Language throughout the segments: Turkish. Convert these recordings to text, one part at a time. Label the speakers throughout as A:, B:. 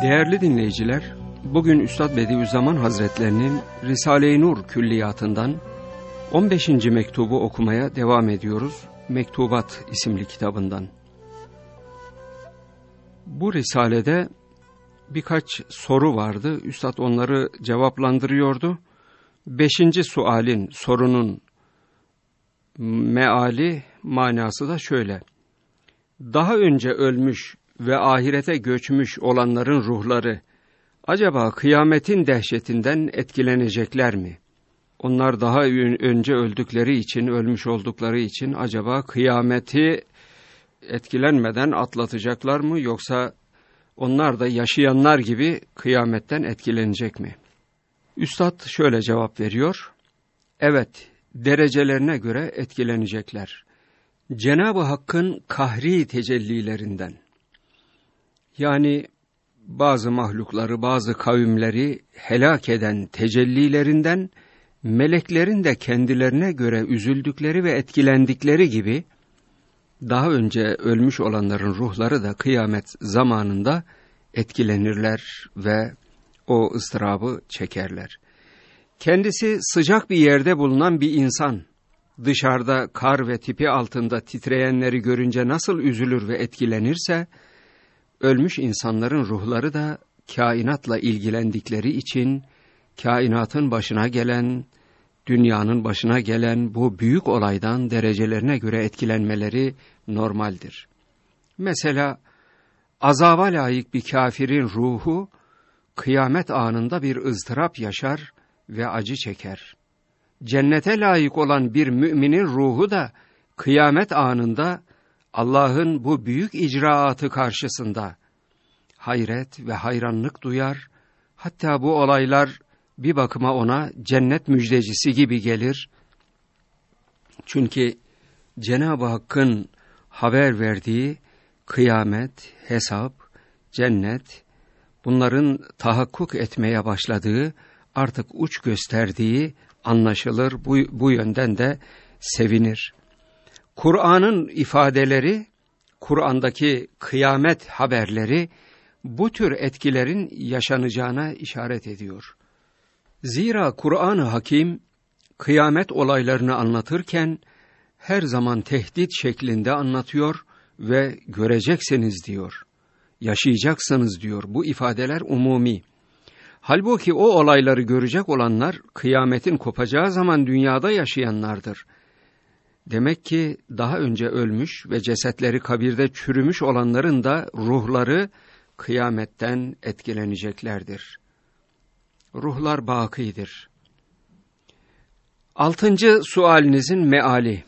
A: Değerli dinleyiciler, bugün Üstad Bediüzzaman Hazretlerinin Risale-i Nur külliyatından 15. mektubu okumaya devam ediyoruz. Mektubat isimli kitabından. Bu risalede birkaç soru vardı. Üstad onları cevaplandırıyordu. 5. sorunun meali, manası da şöyle. Daha önce ölmüş ve ahirete göçmüş olanların ruhları acaba kıyametin dehşetinden etkilenecekler mi? Onlar daha önce öldükleri için, ölmüş oldukları için acaba kıyameti etkilenmeden atlatacaklar mı? Yoksa onlar da yaşayanlar gibi kıyametten etkilenecek mi? Üstad şöyle cevap veriyor. Evet, derecelerine göre etkilenecekler. Cenab-ı Hakk'ın kahri tecellilerinden, yani bazı mahlukları, bazı kavimleri helak eden tecellilerinden, meleklerin de kendilerine göre üzüldükleri ve etkilendikleri gibi, daha önce ölmüş olanların ruhları da kıyamet zamanında etkilenirler ve o ıstırabı çekerler. Kendisi sıcak bir yerde bulunan bir insan, dışarıda kar ve tipi altında titreyenleri görünce nasıl üzülür ve etkilenirse, ölmüş insanların ruhları da kainatla ilgilendikleri için, kainatın başına gelen, dünyanın başına gelen bu büyük olaydan derecelerine göre etkilenmeleri normaldir. Mesela azaba layık bir kafirin ruhu, kıyamet anında bir ızdırap yaşar ve acı çeker. Cennete layık olan bir müminin ruhu da kıyamet anında Allah'ın bu büyük icraatı karşısında hayret ve hayranlık duyar, hatta bu olaylar bir bakıma ona cennet müjdecisi gibi gelir. Çünkü Cenab-ı Hakk'ın haber verdiği kıyamet, hesap, cennet, bunların tahakkuk etmeye başladığı, artık uç gösterdiği anlaşılır, bu yönden de sevinir. Kur'an'ın ifadeleri, Kur'an'daki kıyamet haberleri bu tür etkilerin yaşanacağına işaret ediyor. Zira Kur'an-ı Hakim kıyamet olaylarını anlatırken her zaman tehdit şeklinde anlatıyor ve göreceksiniz diyor, yaşayacaksınız diyor. Bu ifadeler umumi. Halbuki o olayları görecek olanlar kıyametin kopacağı zaman dünyada yaşayanlardır. Demek ki daha önce ölmüş ve cesetleri kabirde çürümüş olanların da ruhları kıyametten etkileneceklerdir. Ruhlar bakidir. 6. sualinizin meali.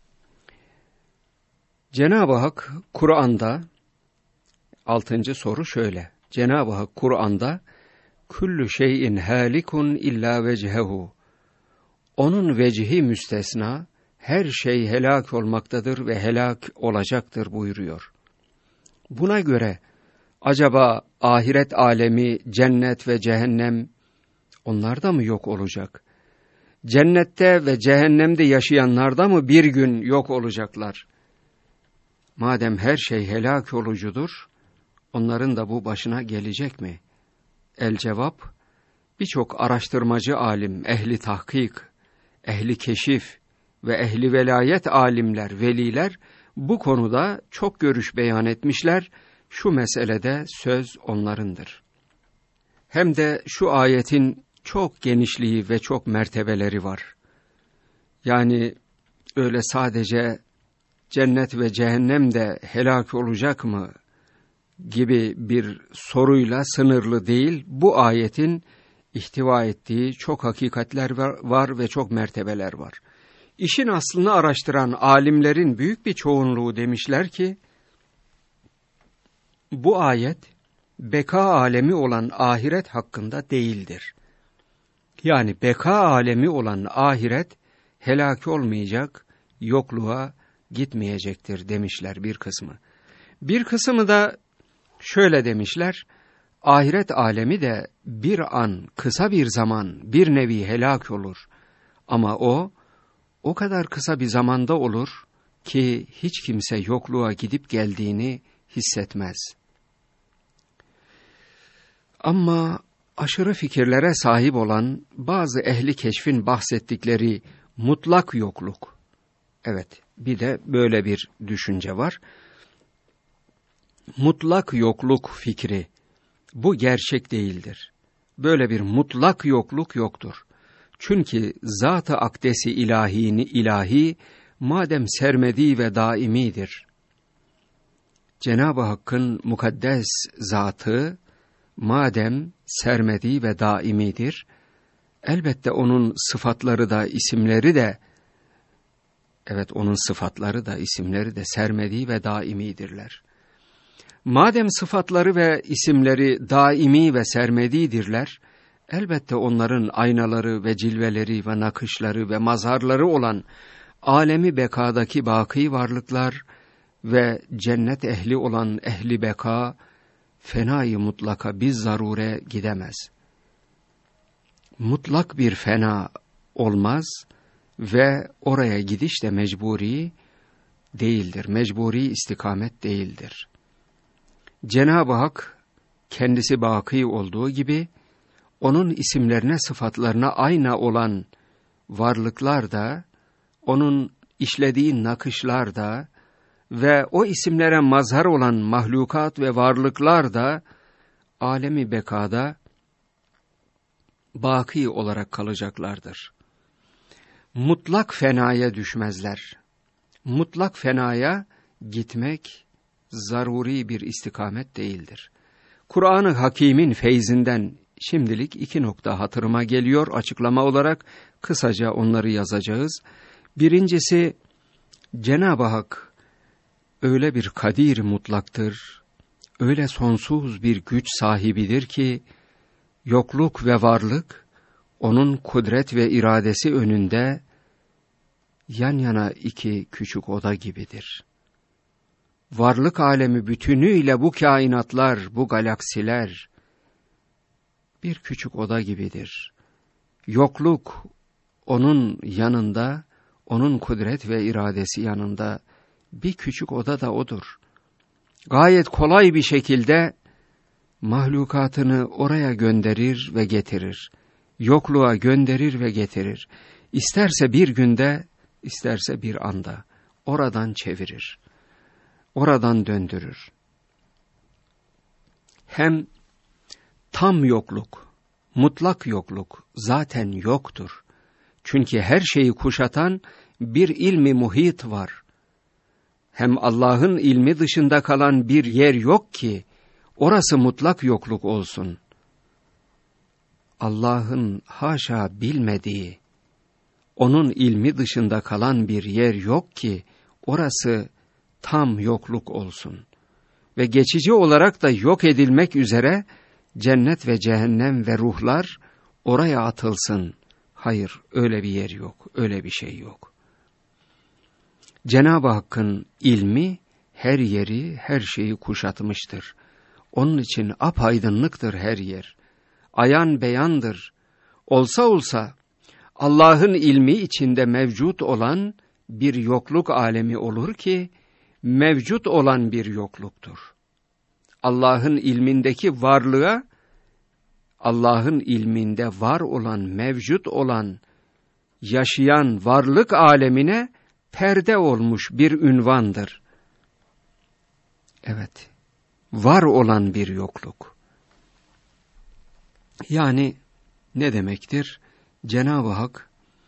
A: Cenab-ı Hak Kur'an'da, 6. soru şöyle. Cenab-ı Hak Kur'an'da kullu şeyin halikun illa vecehu. Onun vecihi müstesna, her şey helak olmaktadır ve helak olacaktır buyuruyor. Buna göre acaba ahiret alemi, cennet ve cehennem, onlar da mı yok olacak? Cennette ve cehennemde yaşayanlar da mı bir gün yok olacaklar? Madem her şey helak olucudur, onların da bu başına gelecek mi? El cevap, birçok araştırmacı alim, ehli tahkik, ehli keşif ve ehli velayet alimler, veliler bu konuda çok görüş beyan etmişler. Şu meselede söz onlarındır. Hem de şu ayetin çok genişliği ve çok mertebeleri var. Yani öyle sadece cennet ve cehennem de helak olacak mı gibi bir soruyla sınırlı değil. Bu ayetin ihtiva ettiği çok hakikatler var ve çok mertebeler var. İşin aslını araştıran alimlerin büyük bir çoğunluğu demişler ki, bu ayet beka alemi olan ahiret hakkında değildir. Yani beka alemi olan ahiret helak olmayacak, yokluğa gitmeyecektir demişler bir kısmı. Bir kısmı da şöyle demişler, ahiret alemi de bir an, kısa bir zaman, bir nevi helak olur. Ama o kadar kısa bir zamanda olur ki hiç kimse yokluğa gidip geldiğini hissetmez. Ama aşırı fikirlere sahip olan bazı ehli keşfin bahsettikleri mutlak yokluk. Evet, bir de böyle bir düşünce var. Mutlak yokluk fikri, bu gerçek değildir. Böyle bir mutlak yokluk yoktur. Çünkü zat-ı akdesi ilahi, madem sermedi ve daimidir. Cenab-ı Hakk'ın mukaddes zatı, madem sermedi ve daimidir, elbette onun sıfatları da, isimleri de, evet onun sıfatları da, isimleri de sermedi ve daimidirler. Madem sıfatları ve isimleri daimi ve sermedidirler, elbette onların aynaları ve cilveleri ve nakışları ve mazharları olan alemi bekadaki baki varlıklar ve cennet ehli olan ehli beka, fenayı mutlaka biz zarure gidemez. Mutlak bir fena olmaz ve oraya gidiş de mecburi değildir. Mecburi istikamet değildir. Cenab-ı Hak kendisi baki olduğu gibi onun isimlerine, sıfatlarına ayna olan varlıklar da, onun işlediği nakışlar da ve o isimlere mazhar olan mahlukat ve varlıklar da alemi bekada baki olarak kalacaklardır. Mutlak fenaya düşmezler. Mutlak fenaya gitmek zaruri bir istikamet değildir. Kur'an-ı Hakîm'in feyzinden şimdilik 2 nokta hatırıma geliyor açıklama olarak, kısaca onları yazacağız. Birincisi, Cenab-ı Hak öyle bir kadir mutlaktır, öyle sonsuz bir güç sahibidir ki, yokluk ve varlık, onun kudret ve iradesi önünde yan yana 2 küçük oda gibidir. Varlık alemi bütünüyle bu kainatlar, bu galaksiler bir küçük oda gibidir. Yokluk onun yanında, onun kudret ve iradesi yanında bir küçük oda da odur. Gayet kolay bir şekilde mahlukatını oraya gönderir ve getirir. Yokluğa gönderir ve getirir. İsterse bir günde, isterse bir anda oradan çevirir. Oradan döndürür. Hem tam yokluk, mutlak yokluk zaten yoktur. Çünkü her şeyi kuşatan bir ilmi muhit var. Hem Allah'ın ilmi dışında kalan bir yer yok ki orası mutlak yokluk olsun. Allah'ın haşa bilmediği, onun ilmi dışında kalan bir yer yok ki orası tam yokluk olsun. Ve geçici olarak da yok edilmek üzere cennet ve cehennem ve ruhlar oraya atılsın. Hayır, öyle bir yer yok, öyle bir şey yok. Cenab-ı Hakk'ın ilmi her yeri, her şeyi kuşatmıştır. Onun için apaydınlıktır her yer. Ayan beyandır. Olsa olsa Allah'ın ilmi içinde mevcut olan bir yokluk alemi olur ki, mevcut olan bir yokluktur. Allah'ın ilmindeki varlığa, Allah'ın ilminde var olan, mevcut olan, yaşayan varlık alemine perde olmuş bir ünvandır. Evet, var olan bir yokluk. Yani ne demektir? Cenab-ı Hak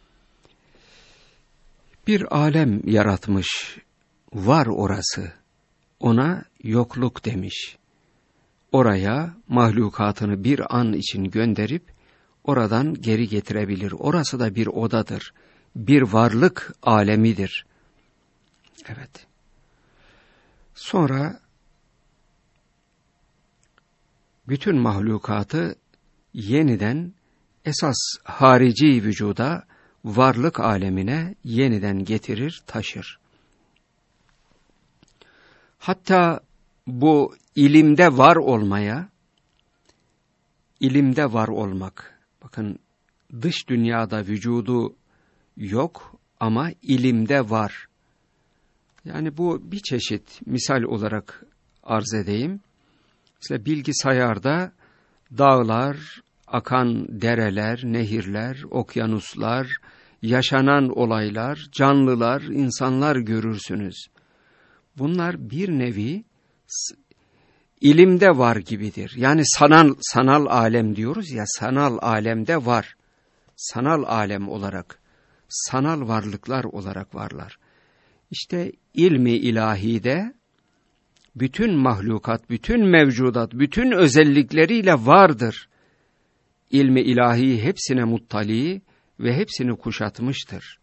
A: bir alem yaratmış, var orası, ona yokluk demiş. Oraya mahlukatını bir an için gönderip oradan geri getirebilir. Orası da bir odadır, bir varlık alemidir. Evet. Sonra bütün mahlukatı yeniden esas harici vücuda, varlık alemine yeniden getirir, taşır. Hatta bu ilimde var olmaya, ilimde var olmak, bakın dış dünyada vücudu yok ama ilimde var. Yani bu bir çeşit misal olarak arz edeyim. Mesela bilgisayarda Dağlar, akan dereler, nehirler, okyanuslar, yaşanan olaylar, canlılar, insanlar görürsünüz. Bunlar bir nevi ilimde var gibidir. Yani sanal alem diyoruz ya, sanal alemde var. Sanal alem olarak, sanal varlıklar olarak varlar. İşte ilmi ilahide bütün mahlukat, bütün mevcudat, bütün özellikleriyle vardır. İlmi ilahi hepsine muttali ve hepsini kuşatmıştır.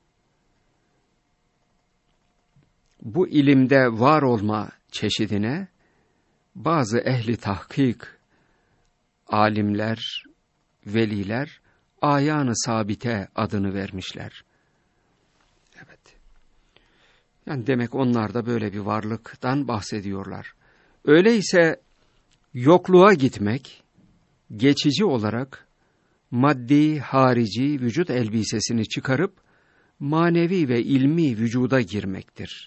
A: Bu ilimde var olma çeşidine bazı ehli tahkik, alimler, veliler, ayan-ı sabite adını vermişler. Evet. Yani demek onlar da böyle bir varlıktan bahsediyorlar. Öyleyse yokluğa gitmek, geçici olarak maddi, harici vücut elbisesini çıkarıp manevi ve ilmi vücuda girmektir.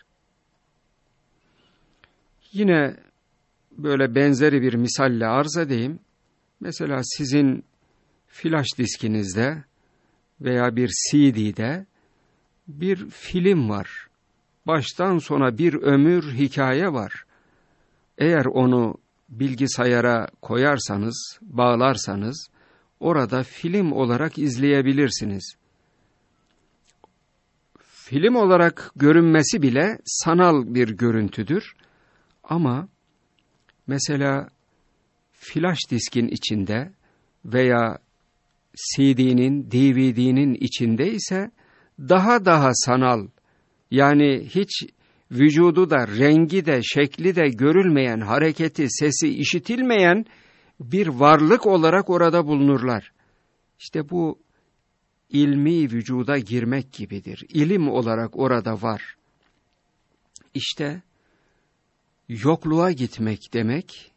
A: Yine böyle benzeri bir misalle arz edeyim. Mesela sizin flash diskinizde veya bir CD'de bir film var. Baştan sona bir ömür hikaye var. Eğer onu bilgisayara koyarsanız, bağlarsanız, orada film olarak izleyebilirsiniz. Film olarak görünmesi bile sanal bir görüntüdür. Ama mesela flash diskin içinde veya CD'nin, DVD'nin içinde ise daha sanal, yani hiç vücudu da, rengi de, şekli de görülmeyen, hareketi, sesi işitilmeyen bir varlık olarak orada bulunurlar. İşte bu ilmi vücuda girmek gibidir. İlim olarak orada var. İşte yokluğa gitmek demek,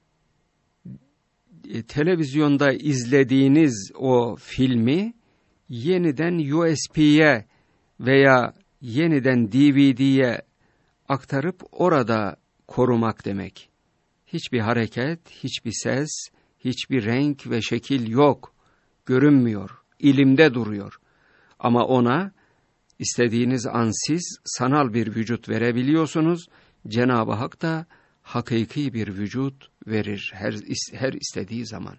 A: televizyonda izlediğiniz o filmi yeniden USB'ye veya yeniden DVD'ye aktarıp orada korumak demek. Hiçbir hareket, hiçbir ses, hiçbir renk ve şekil yok, görünmüyor, ilimde duruyor. Ama ona istediğiniz an siz sanal bir vücut verebiliyorsunuz. Cenab-ı Hak da hakiki bir vücut verir her istediği zaman.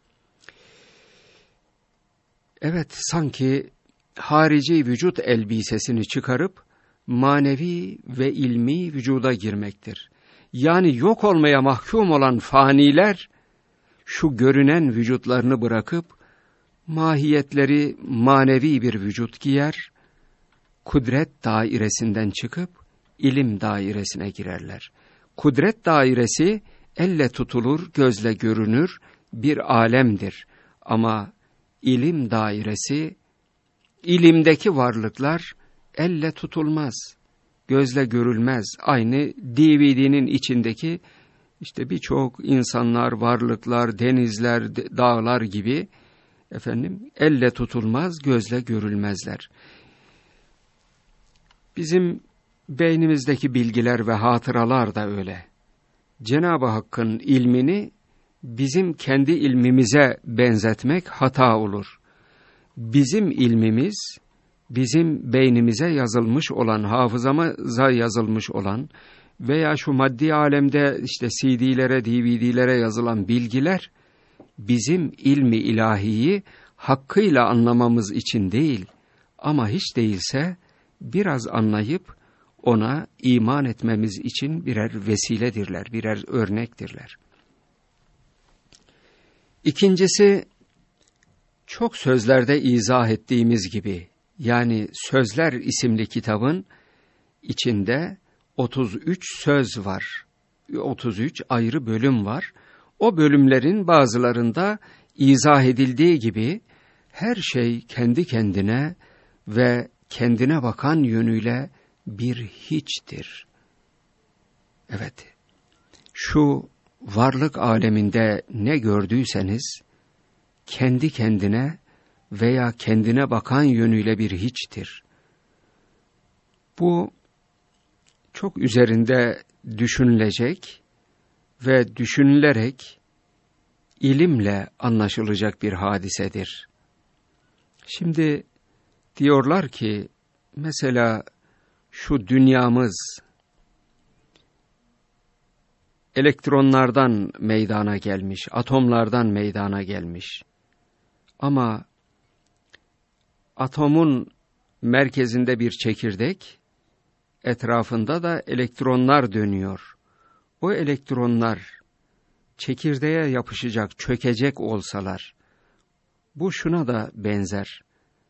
A: Evet, sanki harici vücut elbisesini çıkarıp manevi ve ilmi vücuda girmektir. Yani yok olmaya mahkum olan faniler şu görünen vücutlarını bırakıp mahiyetleri manevi bir vücut giyer, kudret dairesinden çıkıp ilim dairesine girerler. Kudret dairesi elle tutulur, gözle görünür bir alemdir. Ama ilim dairesi, ilimdeki varlıklar elle tutulmaz, gözle görülmez. Aynı DVD'nin içindeki işte birçok insanlar, varlıklar, denizler, dağlar gibi elle tutulmaz, gözle görülmezler. Bizim beynimizdeki bilgiler ve hatıralar da öyle. Cenab-ı Hakk'ın ilmini bizim kendi ilmimize benzetmek hata olur. Bizim ilmimiz, bizim beynimize yazılmış olan, hafızamıza yazılmış olan veya şu maddi alemde işte CD'lere, DVD'lere yazılan bilgiler, bizim ilmi ilahiyi hakkıyla anlamamız için değil, ama hiç değilse biraz anlayıp ona iman etmemiz için birer vesiledirler, birer örnektirler. İkincisi, çok sözlerde izah ettiğimiz gibi, yani Sözler isimli kitabın içinde 33 söz var, 33 ayrı bölüm var. O bölümlerin bazılarında izah edildiği gibi her şey kendi kendine ve kendine bakan yönüyle bir hiçtir. Evet, şu varlık aleminde ne gördüyseniz kendi kendine veya kendine bakan yönüyle bir hiçtir. Bu çok üzerinde düşünülecek ve düşünülerek ilimle anlaşılacak bir hadisedir. Şimdi diyorlar ki, mesela şu dünyamız elektronlardan meydana gelmiş, atomlardan meydana gelmiş. Ama atomun merkezinde bir çekirdek, etrafında da elektronlar dönüyor. O elektronlar çekirdeğe yapışacak, çökecek olsalar, bu şuna da benzer.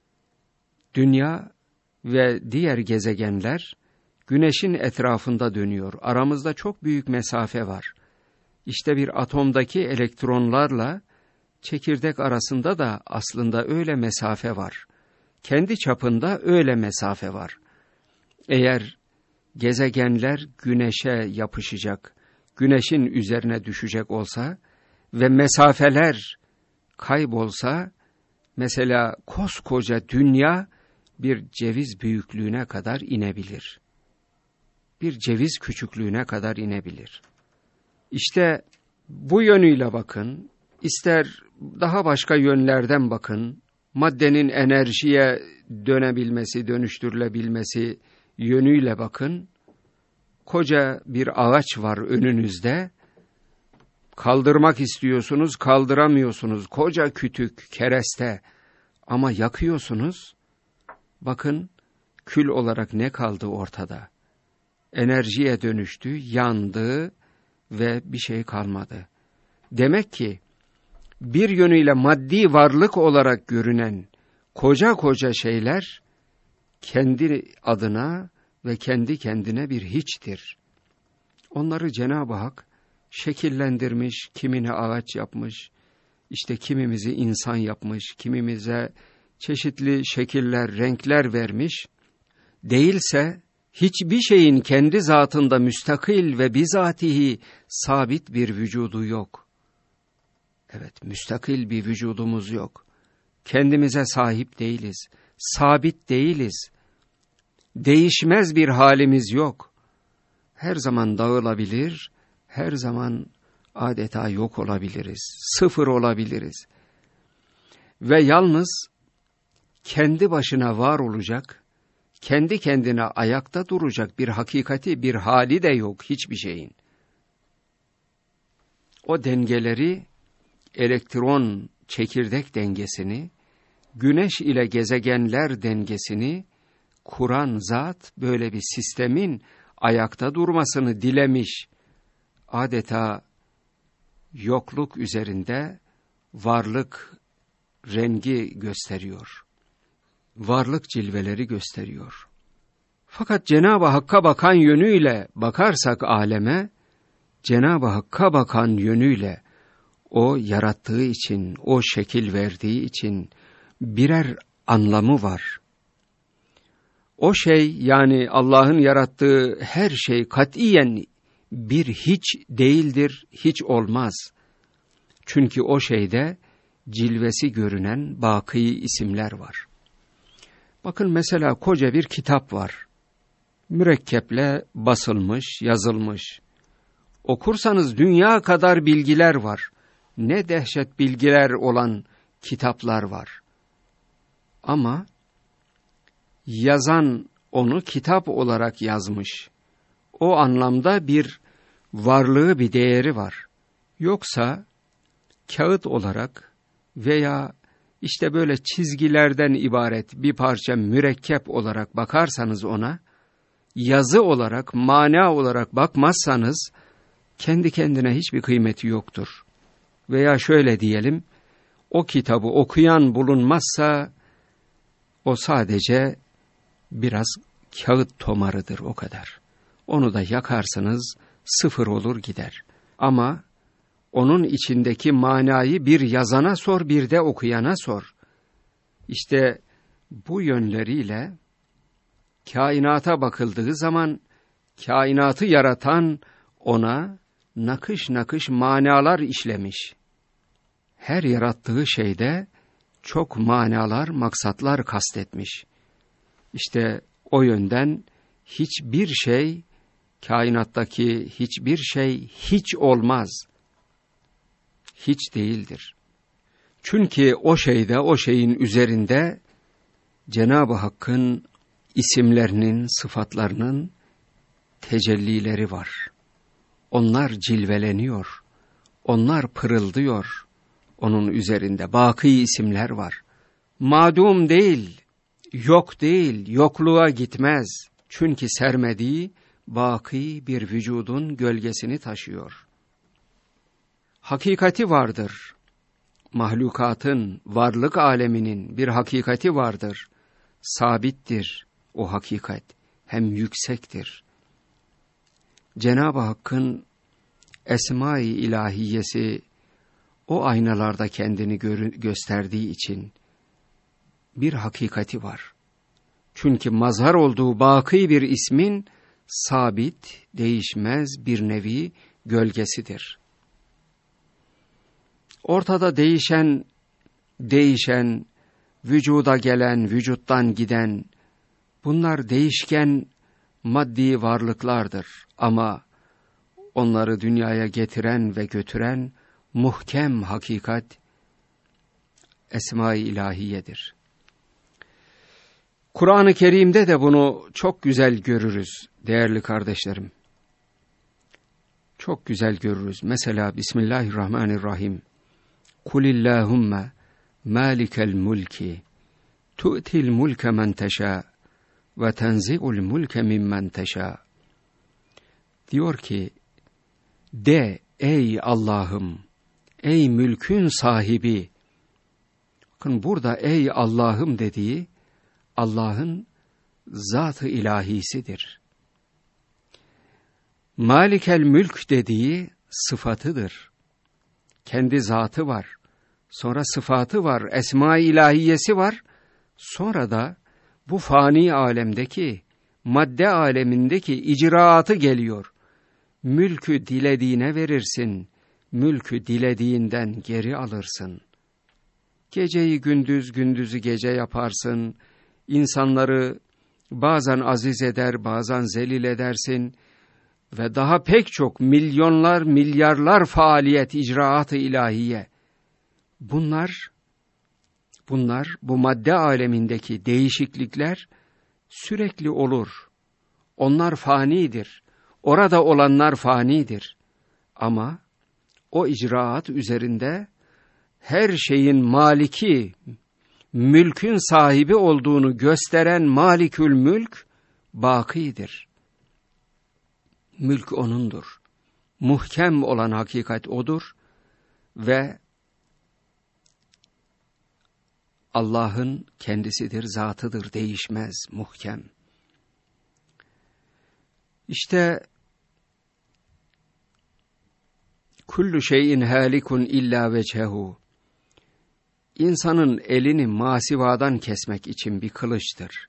A: Dünya ve diğer gezegenler Güneş'in etrafında dönüyor. Aramızda çok büyük mesafe var. İşte bir atomdaki elektronlarla çekirdek arasında da aslında öyle mesafe var. Kendi çapında öyle mesafe var. Eğer gezegenler Güneş'e yapışacak, Güneş'in üzerine düşecek olsa ve mesafeler kaybolsa, mesela koskoca dünya bir ceviz büyüklüğüne kadar inebilir. Bir ceviz küçüklüğüne kadar inebilir. İşte bu yönüyle bakın, ister daha başka yönlerden bakın, maddenin enerjiye dönebilmesi, dönüştürülebilmesi yönüyle bakın, koca bir ağaç var önünüzde, kaldırmak istiyorsunuz, kaldıramıyorsunuz, koca kütük, kereste, ama yakıyorsunuz, bakın kül olarak ne kaldı ortada? Enerjiye dönüştü, yandı ve bir şey kalmadı. Demek ki bir yönüyle maddi varlık olarak görünen koca koca şeyler kendi adına ve kendi kendine bir hiçtir. Onları Cenab-ı Hak şekillendirmiş, kimini ağaç yapmış, işte kimimizi insan yapmış, kimimize çeşitli şekiller, renkler vermiş. Değilse hiçbir şeyin kendi zatında müstakil ve bizatihi sabit bir vücudu yok. Evet, müstakil bir vücudumuz yok. Kendimize sahip değiliz, sabit değiliz. Değişmez bir halimiz yok. Her zaman dağılabilir, her zaman adeta yok olabiliriz, sıfır olabiliriz. Ve yalnız kendi başına var olacak, kendi kendine ayakta duracak bir hakikati, bir hali de yok hiçbir şeyin. O dengeleri, elektron çekirdek dengesini, güneş ile gezegenler dengesini kuran zat böyle bir sistemin ayakta durmasını dilemiş. Adeta yokluk üzerinde varlık rengi gösteriyor. Varlık cilveleri gösteriyor. Fakat Cenab-ı Hakk'a bakan yönüyle bakarsak aleme, Cenab-ı Hakk'a bakan yönüyle o yarattığı için, o şekil verdiği için birer anlamı var. O şey, yani Allah'ın yarattığı her şey katiyen bir hiç değildir, hiç olmaz. Çünkü o şeyde cilvesi görünen baki isimler var. Bakın mesela koca bir kitap var. Mürekkeple basılmış, yazılmış. Okursanız dünya kadar bilgiler var. Ne dehşet bilgiler olan kitaplar var. Ama yazan onu kitap olarak yazmış. O anlamda bir varlığı, bir değeri var. Yoksa kağıt olarak veya işte böyle çizgilerden ibaret bir parça mürekkep olarak bakarsanız ona, yazı olarak, mana olarak bakmazsanız kendi kendine hiçbir kıymeti yoktur. Veya şöyle diyelim, o kitabı okuyan bulunmazsa o sadece biraz kağıt tomarıdır, o kadar. Onu da yakarsınız, sıfır olur gider. Ama onun içindeki manayı bir yazana sor, bir de okuyana sor. İşte bu yönleriyle kainata bakıldığı zaman kainatı yaratan ona nakış nakış manalar işlemiş. Her yarattığı şeyde çok manalar, maksatlar kastetmiş. İşte o yönden hiçbir şey, kainattaki hiçbir şey hiç olmaz. hiç değildir. Çünkü o şeyde, o şeyin üzerinde Cenab-ı Hakk'ın isimlerinin, sıfatlarının tecellileri var. Onlar cilveleniyor, onlar pırıldıyor. Onun üzerinde baki isimler var. Madum değil, yok değil, yokluğa gitmez. Çünkü sermediği baki bir vücudun gölgesini taşıyor. Hakikati vardır. Mahlukatın, varlık aleminin bir hakikati vardır. Sabittir o hakikat, hem yüksektir. Cenab-ı Hakk'ın Esma-i İlahiyesi o aynalarda kendini gösterdiği için bir hakikati var. Çünkü mazhar olduğu baki bir ismin sabit, değişmez bir nevi gölgesidir. Ortada değişen, vücuda gelen, vücuttan giden, bunlar değişken maddi varlıklardır. Ama onları dünyaya getiren ve götüren muhkem hakikat Esma-i İlahiyedir. Kur'an-ı Kerim'de de bunu çok güzel görürüz değerli kardeşlerim. Çok güzel görürüz. Mesela Bismillahirrahmanirrahim. Kulillahumma malikel mulki tu'til mulke men teşâ ve tenzi'ul mulke mimmen teşâ. Diyor ki, de ey Allah'ım, ey mülkün sahibi. Bakın burada ey Allah'ım dediği Allah'ın zat-ı ilahisidir. Malikel mülk dediği sıfatıdır. Kendi zatı var. Sonra sıfatı var, esma-i ilahiyesi var. Sonra da bu fani alemdeki, madde alemindeki icraatı geliyor. Mülkü dilediğine verirsin, mülkü dilediğinden geri alırsın. Geceyi gündüz, gündüzü gece yaparsın. İnsanları bazen aziz eder, bazen zelil edersin. Ve daha pek çok milyonlar, milyarlar faaliyet, icraat-ı ilahiye. Bunlar bu madde alemindeki değişiklikler sürekli olur. Onlar fanidir. Orada olanlar fanidir. Ama o icraat üzerinde her şeyin maliki, mülkün sahibi olduğunu gösteren malikül mülk bakidir. Mülk O'nundur. Muhkem olan hakikat O'dur ve Allah'ın kendisidir, zatıdır, değişmez, muhkem. İşte kullu şeyin halikun illa vechehu. İnsanın elini masivadan kesmek için bir kılıçtır.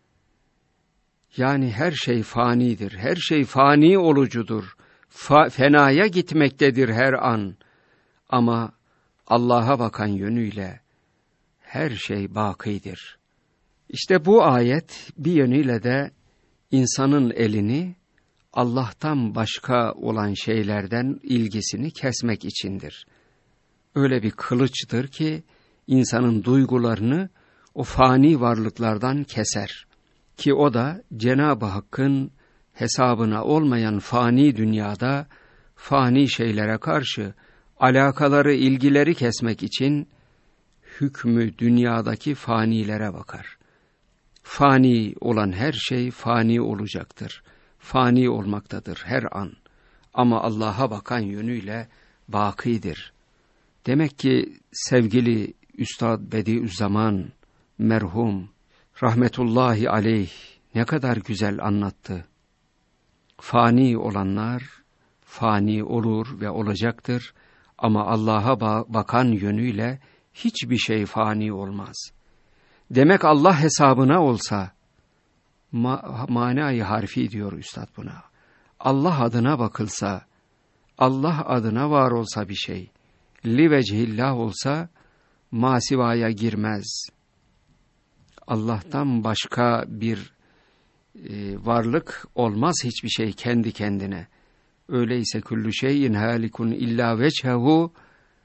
A: Yani her şey fanidir, her şey fani olucudur, fenaya gitmektedir her an. Ama Allah'a bakan yönüyle her şey bakidir. İşte bu ayet bir yönüyle de insanın elini Allah'tan başka olan şeylerden ilgisini kesmek içindir. Öyle bir kılıçtır ki insanın duygularını o fani varlıklardan keser. Ki o da Cenab-ı Hakk'ın hesabına olmayan fani dünyada fani şeylere karşı alakaları, ilgileri kesmek için hükmü dünyadaki fanilere bakar. Fani olan her şey fani olacaktır. Fani olmaktadır her an. Ama Allah'a bakan yönüyle bakidir. Demek ki sevgili Üstad Bediüzzaman merhum rahmetullahi aleyh ne kadar güzel anlattı. Fani olanlar fani olur ve olacaktır ama Allah'a bakan yönüyle hiçbir şey fani olmaz. Demek Allah hesabına olsa, manayı harfi diyor Üstad buna. Allah adına bakılsa, Allah adına var olsa bir şey, li vecihillah olsa, masivaya girmez. Allah'tan başka bir varlık olmaz hiçbir şey kendi kendine. Öyleyse kullu şeyin halikun illa vechehu,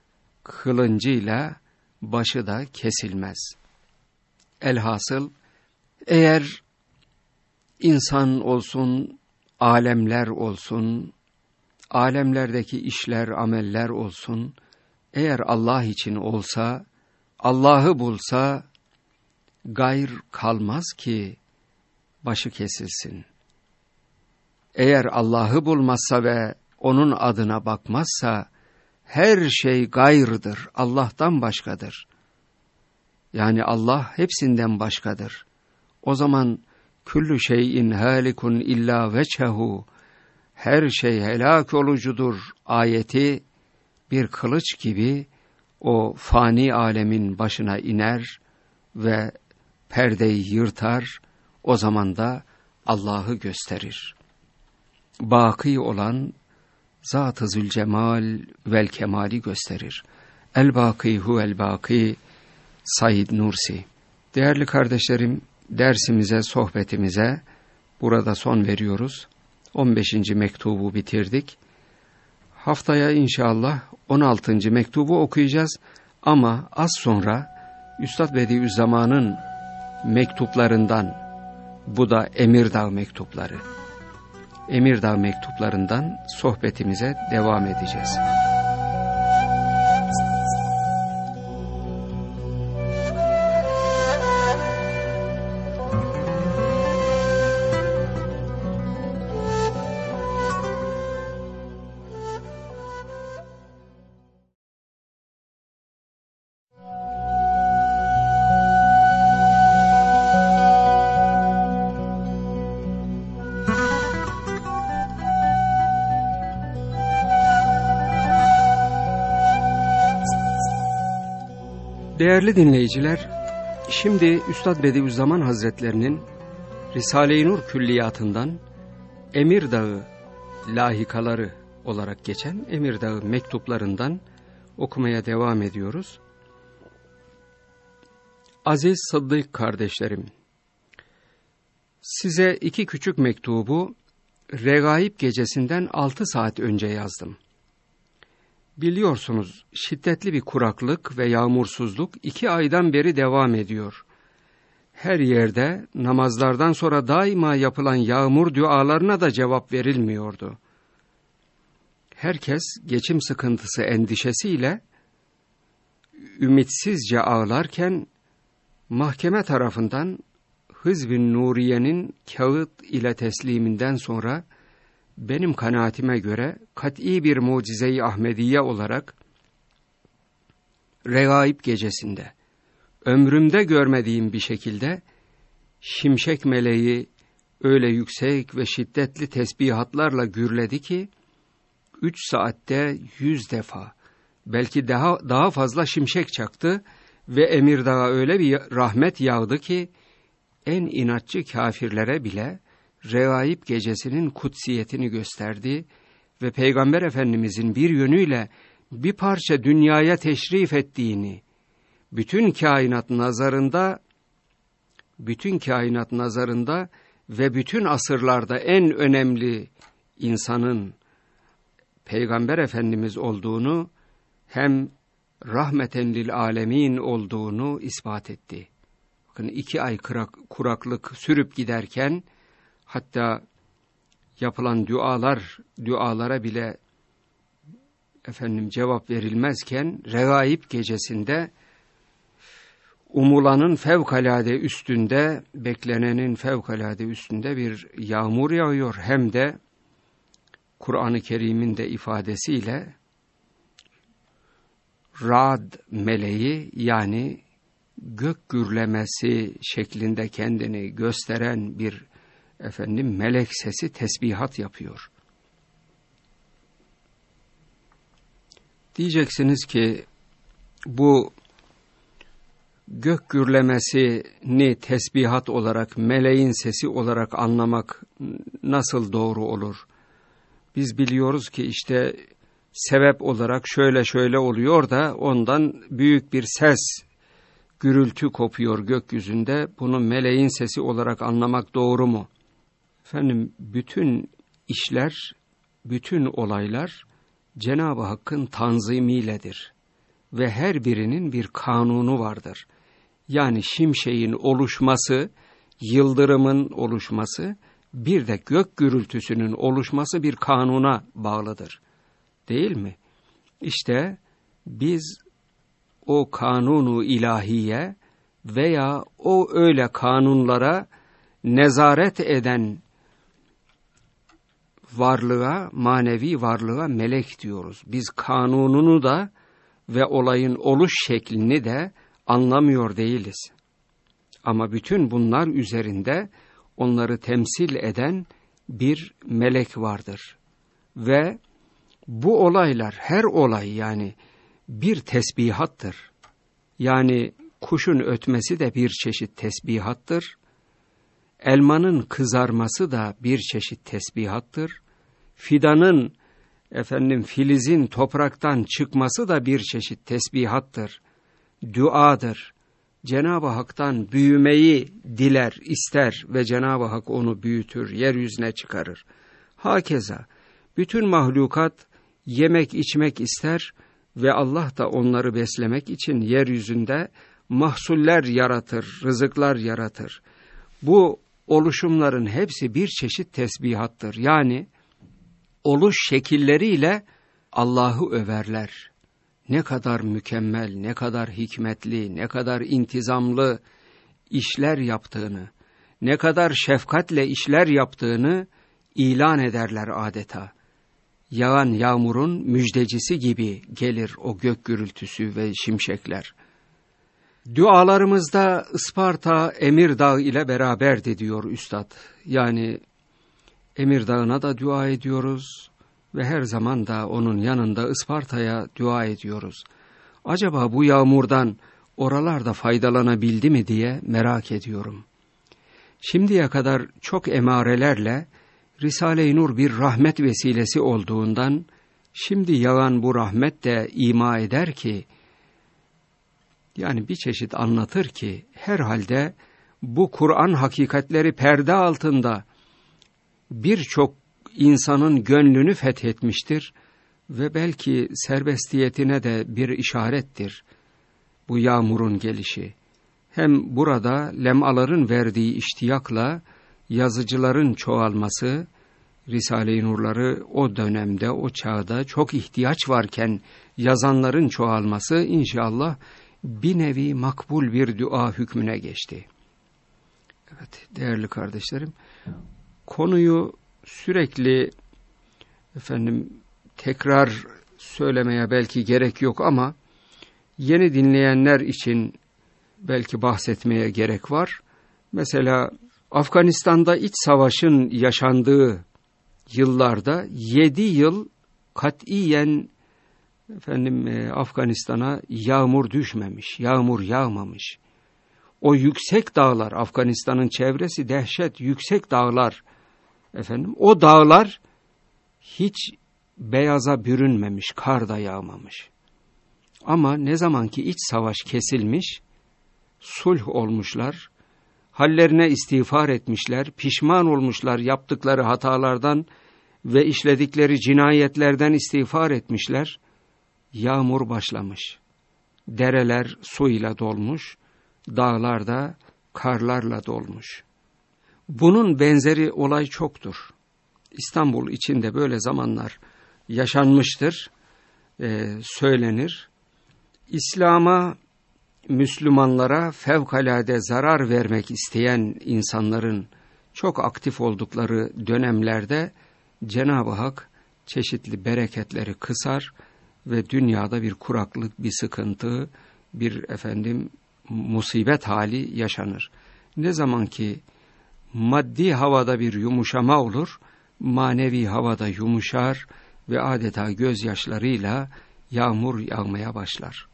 A: kılıncıyla başı da kesilmez. Elhasıl eğer insan olsun, alemler olsun, alemlerdeki işler, ameller olsun, eğer Allah için olsa, Allah'ı bulsa, gayr kalmaz ki başı kesilsin. Eğer Allah'ı bulmazsa ve onun adına bakmazsa, her şey gayrıdır, Allah'tan başkadır. Yani Allah hepsinden başkadır. O zaman küllü şeyin halikun illa veçhehu, her şey helak olucudur ayeti bir kılıç gibi o fani alemin başına iner ve perdeyi yırtar, o zaman da Allah'ı gösterir. Baki olan Zat-ı Zülcemal vel Kemali gösterir. El-Baki huvel-Baki Said Nursi. Değerli kardeşlerim, dersimize, sohbetimize burada son veriyoruz. 15. mektubu bitirdik. Haftaya inşallah 16. mektubu okuyacağız. Ama az sonra Üstad Bediüzzaman'ın mektuplarından, bu da Emirdağ mektupları. Emirdağ mektuplarından sohbetimize devam edeceğiz. Değerli dinleyiciler, şimdi Üstad Bediüzzaman Hazretlerinin Risale-i Nur külliyatından Emirdağ lahikaları olarak geçen Emirdağ mektuplarından okumaya devam ediyoruz. Aziz Sıddık kardeşlerim, size 2 küçük mektubu Regaib gecesinden 6 saat önce yazdım. Biliyorsunuz şiddetli bir kuraklık ve yağmursuzluk 2 aydan beri devam ediyor. Her yerde namazlardan sonra daima yapılan yağmur dualarına da cevap verilmiyordu. Herkes geçim sıkıntısı endişesiyle ümitsizce ağlarken mahkeme tarafından Hızb-ı Nuriye'nin kağıt ile tesliminden sonra benim kanaatime göre kat'i bir mucize-i Ahmediye olarak Regaib gecesinde ömrümde görmediğim bir şekilde şimşek meleği öyle yüksek ve şiddetli tesbihatlarla gürledi ki 3 saatte 100 defa belki daha fazla şimşek çaktı ve Emirdağ'a öyle bir rahmet yağdı ki en inatçı kafirlere bile Regaib gecesinin kutsiyetini gösterdi ve Peygamber Efendimizin bir yönüyle bir parça dünyaya teşrif ettiğini, bütün kainat nazarında ve bütün asırlarda en önemli insanın Peygamber Efendimiz olduğunu, hem rahmeten lil alemin olduğunu ispat etti. Bakın 2 ay kuraklık sürüp giderken, hatta yapılan dualara bile cevap verilmezken Regaib gecesinde umulanın fevkalade üstünde, beklenenin fevkalade üstünde bir yağmur yağıyor. Hem de Kur'an-ı Kerim'in de ifadesiyle Ra'd meleği, yani gök gürlemesi şeklinde kendini gösteren bir melek sesi tesbihat yapıyor. Diyeceksiniz ki bu gök gürlemesini tesbihat olarak, meleğin sesi olarak anlamak nasıl doğru olur? Biz biliyoruz ki işte sebep olarak şöyle oluyor da ondan büyük bir ses, gürültü kopuyor gökyüzünde. Bunu meleğin sesi olarak anlamak doğru mu? Bütün işler, bütün olaylar Cenab-ı Hakk'ın tanzimiyledir. ve her birinin bir kanunu vardır. Yani şimşeğin oluşması, yıldırımın oluşması, bir de gök gürültüsünün oluşması bir kanuna bağlıdır. Değil mi? İşte biz o kanunu ilahiye veya o öyle kanunlara nezaret eden varlığa, manevi varlığa melek diyoruz. Biz kanununu da ve olayın oluş şeklini de anlamıyor değiliz. Ama bütün bunlar üzerinde onları temsil eden bir melek vardır. Ve bu olaylar, her olay yani bir tesbihattır. Yani kuşun ötmesi de bir çeşit tesbihattır. Elmanın kızarması da bir çeşit tesbihattır. Fidanın, filizin topraktan çıkması da bir çeşit tesbihattır. Duadır. Cenab-ı Hak'tan büyümeyi diler, ister ve Cenab-ı Hak onu büyütür, yeryüzüne çıkarır. Hakeza bütün mahlukat yemek içmek ister ve Allah da onları beslemek için yeryüzünde mahsuller yaratır, rızıklar yaratır. Bu oluşumların hepsi bir çeşit tesbihattır. Yani oluş şekilleriyle Allah'ı överler. Ne kadar mükemmel, ne kadar hikmetli, ne kadar intizamlı işler yaptığını, ne kadar şefkatle işler yaptığını ilan ederler adeta. Yağan yağmurun müjdecisi gibi gelir o gök gürültüsü ve şimşekler. Dualarımızda Isparta Emirdağ ile beraberdi diyor Üstad. Yani Emirdağ'ına da dua ediyoruz ve her zaman da onun yanında Isparta'ya dua ediyoruz. Acaba bu yağmurdan oralarda faydalanabildi mi diye merak ediyorum. Şimdiye kadar çok emarelerle Risale-i Nur bir rahmet vesilesi olduğundan şimdi yağan bu rahmet de ima eder ki, yani bir çeşit anlatır ki herhalde bu Kur'an hakikatleri perde altında birçok insanın gönlünü fethetmiştir ve belki serbestiyetine de bir işarettir bu yağmurun gelişi. Hem burada lemaların verdiği iştiyakla yazıcıların çoğalması, Risale-i Nurları o dönemde, o çağda çok ihtiyaç varken yazanların çoğalması inşallah bir nevi makbul bir dua hükmüne geçti. Evet değerli kardeşlerim, konuyu sürekli tekrar söylemeye belki gerek yok ama yeni dinleyenler için belki bahsetmeye gerek var. Mesela Afganistan'da iç savaşın yaşandığı yıllarda 7 yıl katiyen Afganistan'a yağmur düşmemiş, yağmur yağmamış. O yüksek dağlar, Afganistan'ın çevresi dehşet yüksek dağlar. O dağlar hiç beyaza bürünmemiş, kar da yağmamış. Ama ne zaman ki iç savaş kesilmiş, sulh olmuşlar, hallerine istiğfar etmişler, pişman olmuşlar yaptıkları hatalardan ve işledikleri cinayetlerden istiğfar etmişler, yağmur başlamış. Dereler suyla dolmuş, dağlar da karlarla dolmuş. Bunun benzeri olay çoktur. İstanbul içinde böyle zamanlar yaşanmıştır, söylenir. İslam'a, Müslümanlara fevkalade zarar vermek isteyen insanların çok aktif oldukları dönemlerde Cenab-ı Hak çeşitli bereketleri kısar ve dünyada bir kuraklık, bir sıkıntı, bir musibet hali yaşanır. Ne zaman ki maddi havada bir yumuşama olur, manevi havada yumuşar ve adeta gözyaşlarıyla yağmur yağmaya başlar.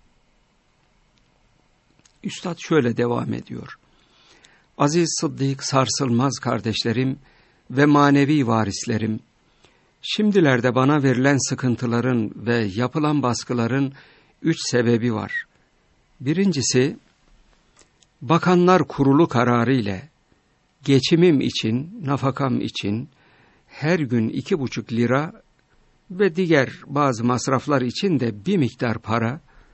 A: Üstad şöyle devam ediyor. Aziz Sıddık sarsılmaz kardeşlerim ve manevi varislerim, şimdilerde bana verilen sıkıntıların ve yapılan baskıların 3 sebebi var. Birincisi, Bakanlar Kurulu kararı ile geçimim için, nafakam için her gün 2,5 lira ve diğer bazı masraflar için de bir miktar para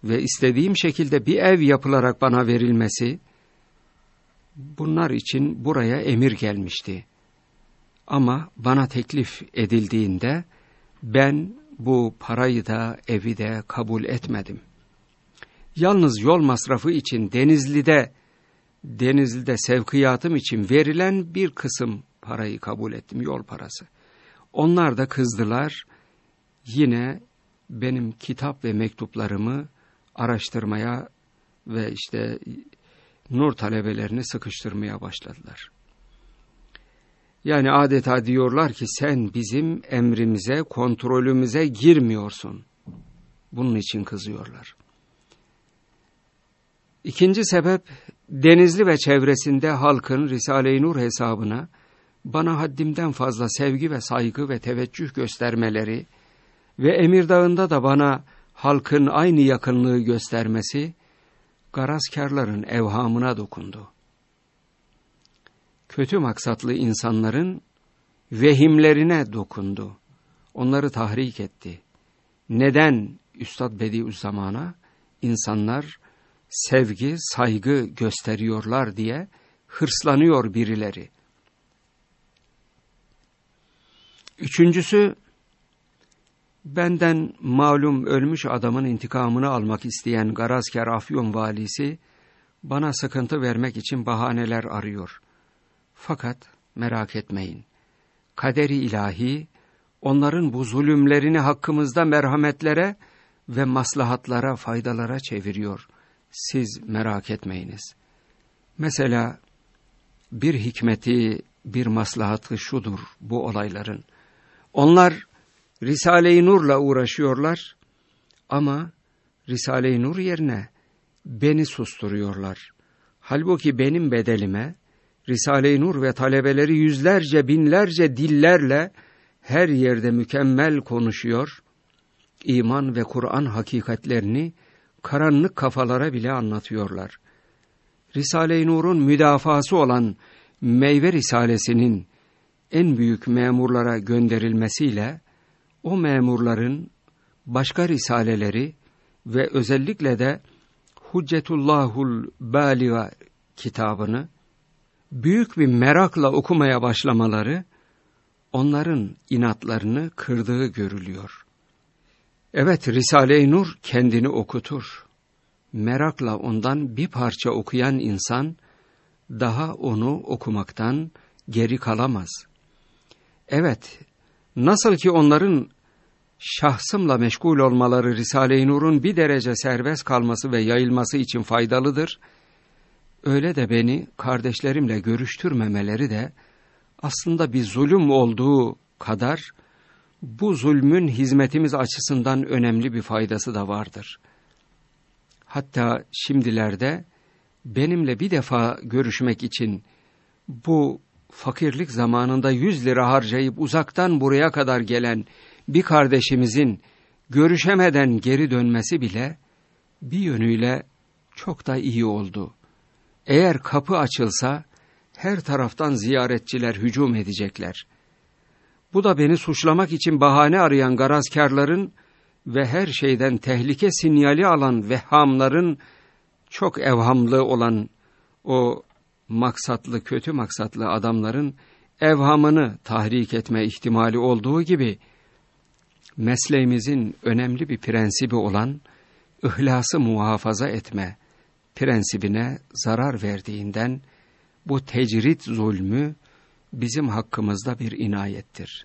A: ve istediğim şekilde bir ev yapılarak bana verilmesi, bunlar için buraya emir gelmişti. Ama bana teklif edildiğinde ben bu parayı da evi de kabul etmedim. Yalnız yol masrafı için Denizli'de sevkiyatım için verilen bir kısım parayı kabul ettim, yol parası. Onlar da kızdılar, yine benim kitap ve mektuplarımı araştırmaya ve işte nur talebelerini sıkıştırmaya başladılar. Yani adeta diyorlar ki sen bizim emrimize, kontrolümüze girmiyorsun. Bunun için kızıyorlar. İkinci sebep, Denizli ve çevresinde halkın Risale-i Nur hesabına bana haddimden fazla sevgi ve saygı ve teveccüh göstermeleri ve Emirdağ'ında da bana halkın aynı yakınlığı göstermesi, garazkârların evhamına dokundu. Kötü maksatlı insanların vehimlerine dokundu. Onları tahrik etti. Neden Üstad Bediüzzaman'a insanlar sevgi, saygı gösteriyorlar diye hırslanıyor birileri. Üçüncüsü, benden malum ölmüş adamın intikamını almak isteyen Garazkâr Afyon valisi bana sıkıntı vermek için bahaneler arıyor. Fakat merak etmeyin, kader-i ilahi onların bu zulümlerini hakkımızda merhametlere ve maslahatlara, faydalara çeviriyor. Siz merak etmeyiniz. Mesela bir hikmeti, bir maslahatı şudur bu olayların. Onlar Risale-i Nur'la uğraşıyorlar ama Risale-i Nur yerine beni susturuyorlar. Halbuki benim bedelime Risale-i Nur ve talebeleri yüzlerce, binlerce dillerle her yerde mükemmel konuşuyor, iman ve Kur'an hakikatlerini karanlık kafalara bile anlatıyorlar. Risale-i Nur'un müdafası olan Meyve Risalesi'nin en büyük memurlara gönderilmesiyle o memurların başka risaleleri ve özellikle de Huccetullahul Bâliga kitabını büyük bir merakla okumaya başlamaları onların inatlarını kırdığı görülüyor. Evet, Risale-i Nur kendini okutur. Merakla ondan bir parça okuyan insan daha onu okumaktan geri kalamaz. Evet, nasıl ki onların şahsımla meşgul olmaları Risale-i Nur'un bir derece serbest kalması ve yayılması için faydalıdır, öyle de beni kardeşlerimle görüştürmemeleri de aslında bir zulüm olduğu kadar bu zulmün hizmetimiz açısından önemli bir faydası da vardır. Hatta şimdilerde benimle bir defa görüşmek için bu fakirlik zamanında 100 lira harcayıp uzaktan buraya kadar gelen bir kardeşimizin görüşemeden geri dönmesi bile bir yönüyle çok da iyi oldu. Eğer kapı açılsa her taraftan ziyaretçiler hücum edecekler. Bu da beni suçlamak için bahane arayan garazkârların ve her şeyden tehlike sinyali alan vehhamların, çok evhamlı olan o maksatlı, kötü maksatlı adamların evhamını tahrik etme ihtimali olduğu gibi, mesleğimizin önemli bir prensibi olan ihlası muhafaza etme prensibine zarar verdiğinden bu tecrit zulmü bizim hakkımızda bir inayettir.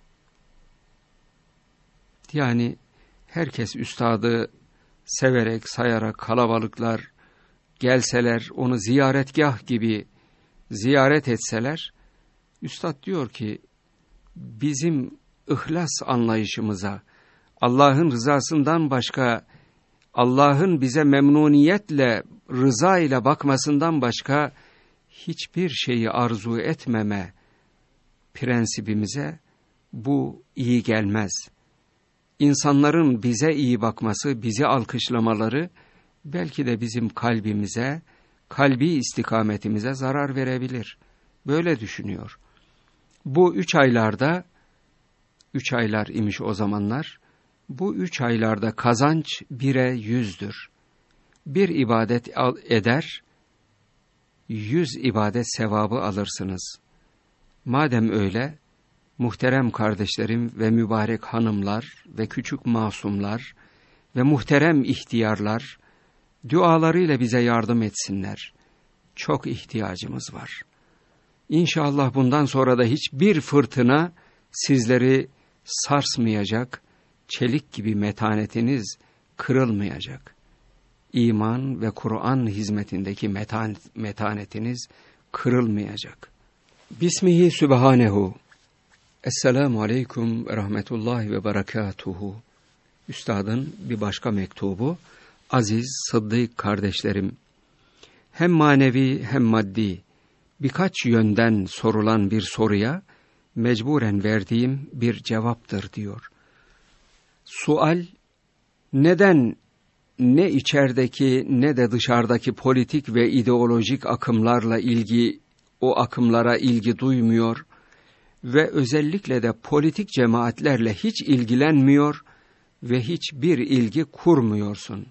A: Yani herkes üstadı severek, sayarak kalabalıklar gelseler, onu ziyaretgah gibi ziyaret etseler, üstad diyor ki bizim ihlas anlayışımıza, Allah'ın rızasından başka, Allah'ın bize memnuniyetle, rıza ile bakmasından başka hiçbir şeyi arzu etmeme prensibimize bu iyi gelmez. İnsanların bize iyi bakması, bizi alkışlamaları belki de bizim kalbimize, kalbi istikametimize zarar verebilir. Böyle düşünüyor. Bu 3 aylarda, 3 aylar imiş o zamanlar, bu 3 aylarda kazanç 1'e 100'dür. bir ibadet eder, 100 ibadet sevabı alırsınız. Madem öyle, muhterem kardeşlerim ve mübarek hanımlar ve küçük masumlar ve muhterem ihtiyarlar, dualarıyla bize yardım etsinler. Çok ihtiyacımız var. İnşallah bundan sonra da hiçbir fırtına sizleri sarsmayacak, çelik gibi metanetiniz kırılmayacak. İman ve Kur'an hizmetindeki metanetiniz kırılmayacak. Bismihi Sübhanehu. Esselamu Aleyküm ve Rahmetullahi ve Berekatuhu. Üstadın bir başka mektubu. Aziz Sıddık kardeşlerim, hem manevi hem maddi birkaç yönden sorulan bir soruya mecburen verdiğim bir cevaptır diyor. Sual, neden ne içerideki ne de dışarıdaki politik ve ideolojik akımlara ilgi duymuyor ve özellikle de politik cemaatlerle hiç ilgilenmiyor ve hiçbir ilgi kurmuyorsun?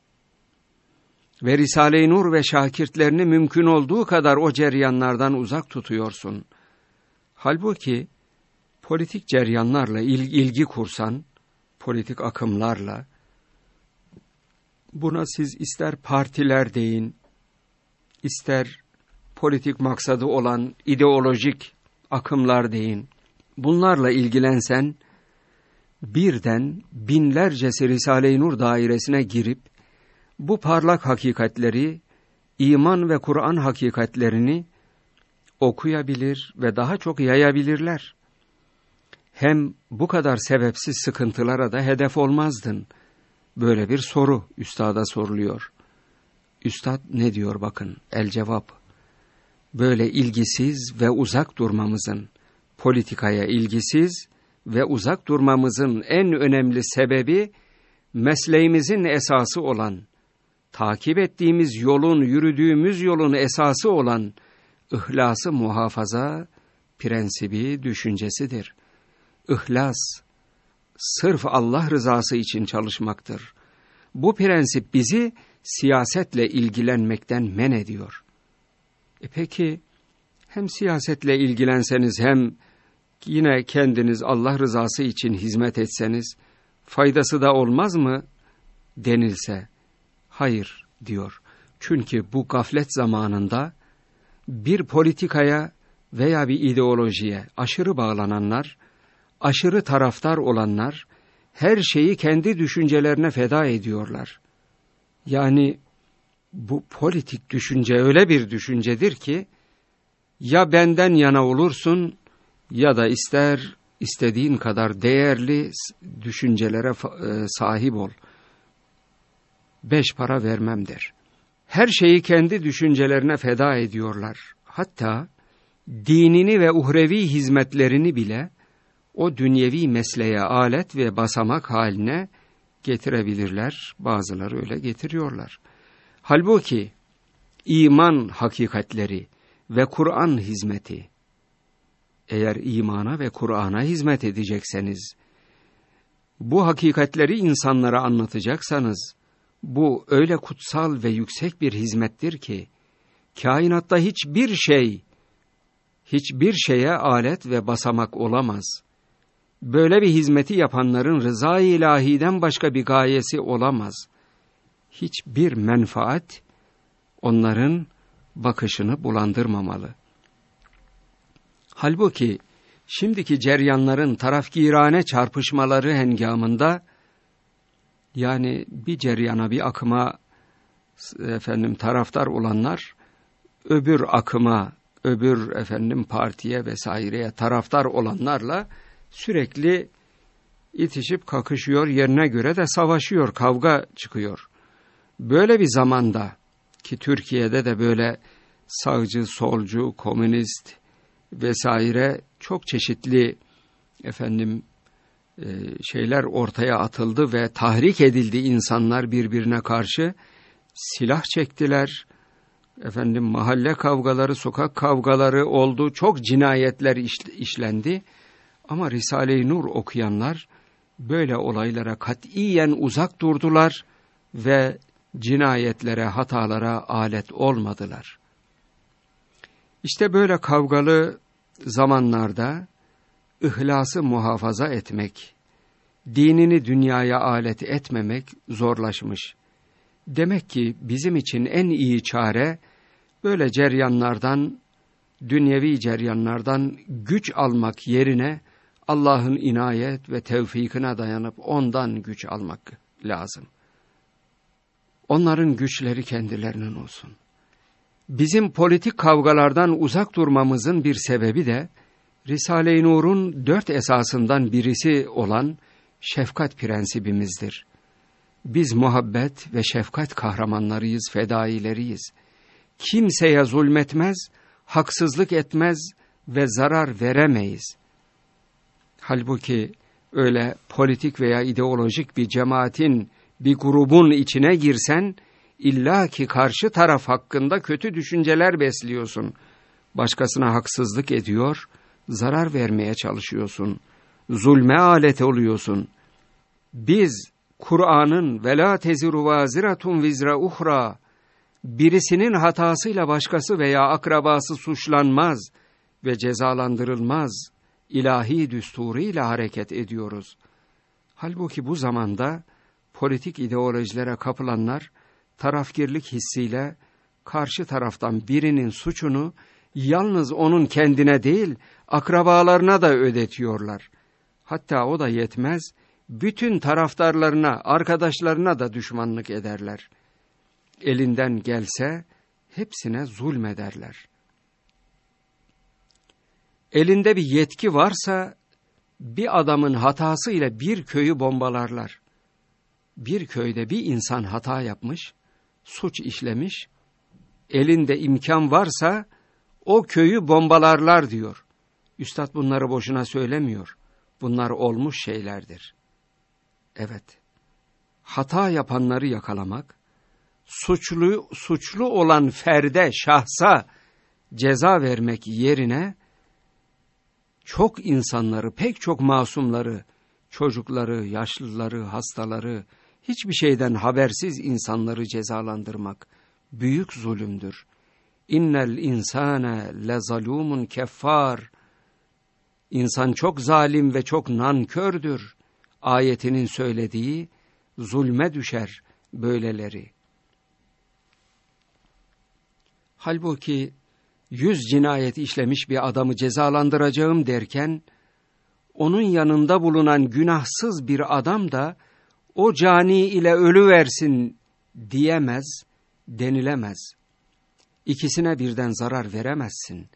A: Ve Risale-i Nur ve şakirtlerini mümkün olduğu kadar o ceryanlardan uzak tutuyorsun. Halbuki politik ceryanlarla ilgi kursan, politik akımlarla, buna siz ister partiler deyin, ister politik maksadı olan ideolojik akımlar deyin, bunlarla ilgilensen, birden binlercesi Risale-i Nur dairesine girip, bu parlak hakikatleri, iman ve Kur'an hakikatlerini okuyabilir ve daha çok yayabilirler. Hem bu kadar sebepsiz sıkıntılara da hedef olmazdın. Böyle bir soru üstada soruluyor. Üstad ne diyor bakın, el cevap. Böyle ilgisiz ve uzak durmamızın, politikaya ilgisiz ve uzak durmamızın en önemli sebebi, mesleğimizin esası olan, takip ettiğimiz yolun, yürüdüğümüz yolun esası olan ihlası muhafaza prensibi, düşüncesidir. İhlas, sırf Allah rızası için çalışmaktır. Bu prensip bizi siyasetle ilgilenmekten men ediyor. Peki, hem siyasetle ilgilenseniz hem yine kendiniz Allah rızası için hizmet etseniz, faydası da olmaz mı denilse, hayır diyor. Çünkü bu gaflet zamanında bir politikaya veya bir ideolojiye aşırı bağlananlar, aşırı taraftar olanlar, her şeyi kendi düşüncelerine feda ediyorlar. Yani bu politik düşünce öyle bir düşüncedir ki, ya benden yana olursun ya da istediğin kadar değerli düşüncelere sahip ol. 5 para vermem der. Her şeyi kendi düşüncelerine feda ediyorlar. Hatta dinini ve uhrevi hizmetlerini bile o dünyevi mesleğe alet ve basamak haline getirebilirler. Bazıları öyle getiriyorlar. Halbuki iman hakikatleri ve Kur'an hizmeti, eğer imana ve Kur'an'a hizmet edecekseniz, bu hakikatleri insanlara anlatacaksanız, bu öyle kutsal ve yüksek bir hizmettir ki, kainatta hiçbir şeye alet ve basamak olamaz. Böyle bir hizmeti yapanların rıza-i ilahiden başka bir gayesi olamaz. Hiçbir menfaat onların bakışını bulandırmamalı. Halbuki şimdiki ceryanların tarafgirane çarpışmaları hengamında, yani bir ceryana, bir akıma taraftar olanlar, öbür akıma, öbür partiye vesaireye taraftar olanlarla sürekli itişip kakışıyor, yerine göre de savaşıyor, kavga çıkıyor. Böyle bir zamanda ki Türkiye'de de böyle sağcı, solcu, komünist vesaire çok çeşitli şeyler ortaya atıldı ve tahrik edildi, insanlar birbirine karşı silah çektiler. Mahalle kavgaları, sokak kavgaları oldu. Çok cinayetler işlendi. Ama Risale-i Nur okuyanlar böyle olaylara katiyen uzak durdular ve cinayetlere, hatalara alet olmadılar. İşte böyle kavgalı zamanlarda ihlası muhafaza etmek, dinini dünyaya alet etmemek zorlaşmış. Demek ki bizim için en iyi çare böyle ceryanlardan, dünyevi ceryanlardan güç almak yerine Allah'ın inayet ve tevfikine dayanıp ondan güç almak lazım. Onların güçleri kendilerinin olsun. Bizim politik kavgalardan uzak durmamızın bir sebebi de Risale-i Nur'un 4 esasından birisi olan şefkat prensibimizdir. Biz muhabbet ve şefkat kahramanlarıyız, fedaileriyiz. Kimseye zulmetmez, haksızlık etmez ve zarar veremeyiz. Halbuki öyle politik veya ideolojik bir cemaatin, bir grubun içine girsen, illa ki karşı taraf hakkında kötü düşünceler besliyorsun. Başkasına haksızlık ediyor, zarar vermeye çalışıyorsun. Zulme alet oluyorsun. Biz Kur'an'ın وَلَا تَزِرُ وَازِرَةٌ وِزْرَ اُخْرَى birisinin hatasıyla başkası veya akrabası suçlanmaz ve cezalandırılmaz ilahi düsturuyla hareket ediyoruz. Halbuki bu zamanda politik ideolojilere kapılanlar tarafgirlik hissiyle karşı taraftan birinin suçunu yalnız onun kendine değil akrabalarına da ödetiyorlar. Hatta o da yetmez, bütün taraftarlarına, arkadaşlarına da düşmanlık ederler. Elinden gelse hepsine zulmederler. Elinde bir yetki varsa bir adamın hatasıyla bir köyü bombalarlar. Bir köyde bir insan hata yapmış, suç işlemiş, elinde imkan varsa o köyü bombalarlar diyor. Üstad bunları boşuna söylemiyor. Bunlar olmuş şeylerdir. Evet, hata yapanları yakalamak, suçlu olan ferde, şahsa ceza vermek yerine çok insanları, pek çok masumları, çocukları, yaşlıları, hastaları, hiçbir şeyden habersiz insanları cezalandırmak büyük zulümdür. İnnel insane lezalumun keffar. İnsan çok zalim ve çok nankördür. Ayetinin söylediği zulme düşer böyleleri. Halbuki 100 cinayet işlemiş bir adamı cezalandıracağım derken, onun yanında bulunan günahsız bir adam da o cani ile ölüversin diyemez, denilemez. İkisine birden zarar veremezsin.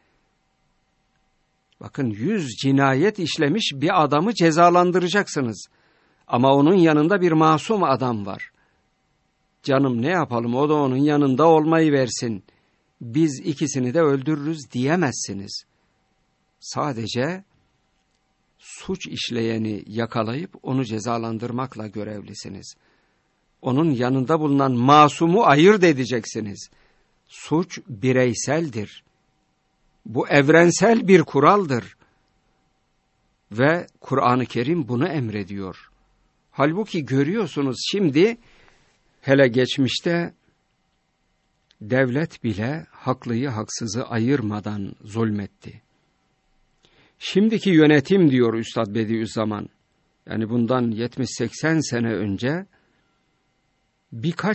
A: Bakın 100 cinayet işlemiş bir adamı cezalandıracaksınız. Ama onun yanında bir masum adam var. Canım ne yapalım, o da onun yanında olmayı versin. Biz ikisini de öldürürüz diyemezsiniz. Sadece suç işleyeni yakalayıp onu cezalandırmakla görevlisiniz. Onun yanında bulunan masumu ayırt edeceksiniz. Suç bireyseldir. Bu evrensel bir kuraldır. Ve Kur'an-ı Kerim bunu emrediyor. Halbuki görüyorsunuz şimdi, hele geçmişte devlet bile haklıyı haksızı ayırmadan zulmetti. Şimdiki yönetim diyor Üstad Bediüzzaman, yani bundan 70-80 sene önce birkaç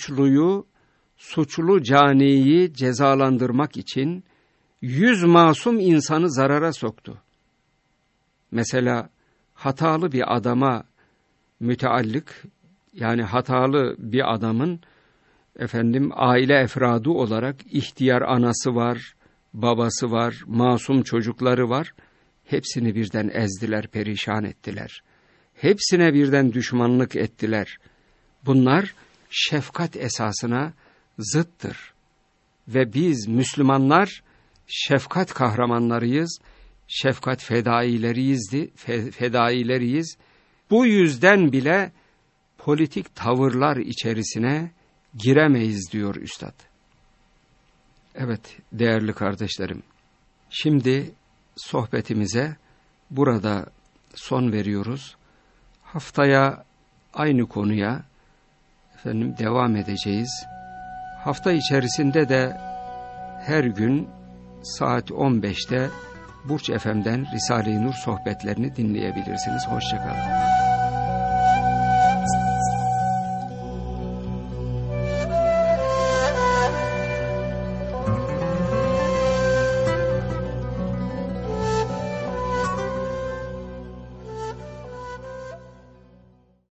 A: suçlu caniyi cezalandırmak için 100 masum insanı zarara soktu. Mesela hatalı bir adama müteallık, yani hatalı bir adamın aile efradı olarak ihtiyar anası var, babası var, masum çocukları var. Hepsini birden ezdiler, perişan ettiler. Hepsine birden düşmanlık ettiler. Bunlar şefkat esasına zıttır. Ve biz Müslümanlar şefkat kahramanlarıyız, şefkat fedaileriyiz. Bu yüzden bile politik tavırlar içerisine giremeyiz diyor Üstad. Evet değerli kardeşlerim, şimdi sohbetimize burada son veriyoruz. Haftaya aynı konuya Efendim devam edeceğiz. Hafta içerisinde de her gün saat 15'te Burç FM'den Risale-i Nur sohbetlerini dinleyebilirsiniz. Hoşça kalın.